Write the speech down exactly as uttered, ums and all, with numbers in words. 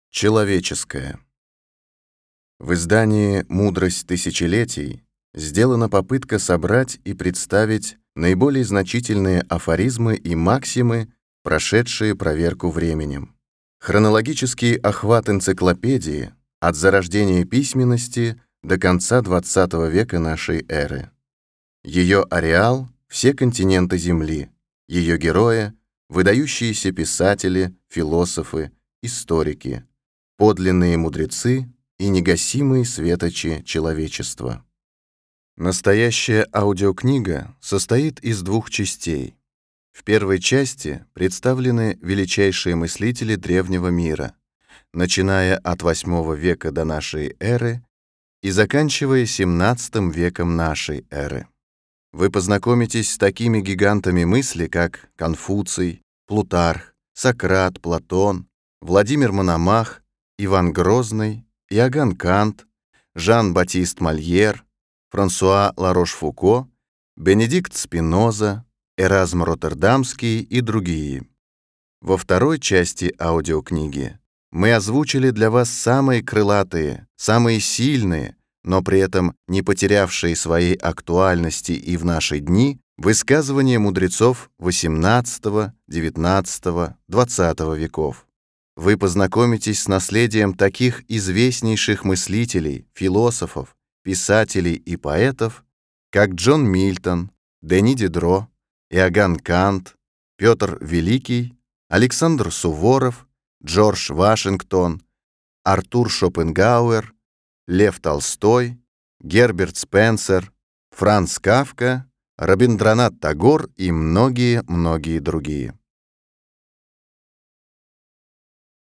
Человеческое. В издании «Мудрость тысячелетий» сделана попытка собрать и представить наиболее значительные афоризмы и максимы, прошедшие проверку временем. Хронологический охват энциклопедии от зарождения письменности до конца двадцатого века нашей эры. Ее ареал — все континенты Земли, ее герои — выдающиеся писатели, философы, историки, подлинные мудрецы и негасимые светочи человечества. Настоящая аудиокнига состоит из двух частей. В первой части представлены величайшие мыслители древнего мира, начиная от восьмого века до нашей эры и заканчивая семнадцатым веком нашей эры. Вы познакомитесь с такими гигантами мысли, как Конфуций, Плутарх, Сократ, Платон, Владимир Мономах, Иван Грозный, Иоганн Кант, Жан-Батист Мольер, Франсуа Ларош-Фуко, Бенедикт Спиноза, Эразм Роттердамский и другие. Во второй части аудиокниги мы озвучили для вас самые крылатые, самые сильные, но при этом не потерявшие своей актуальности и в наши дни, высказывания мудрецов восемнадцатого, девятнадцатого, двадцатого веков. Вы познакомитесь с наследием таких известнейших мыслителей, философов, писателей и поэтов, как Джон Мильтон, Дени Дидро, Иоганн Кант, Петр Великий, Александр Суворов, Джордж Вашингтон, Артур Шопенгауэр, Лев Толстой, Герберт Спенсер, Франц Кафка, Рабиндранат Тагор и многие-многие другие.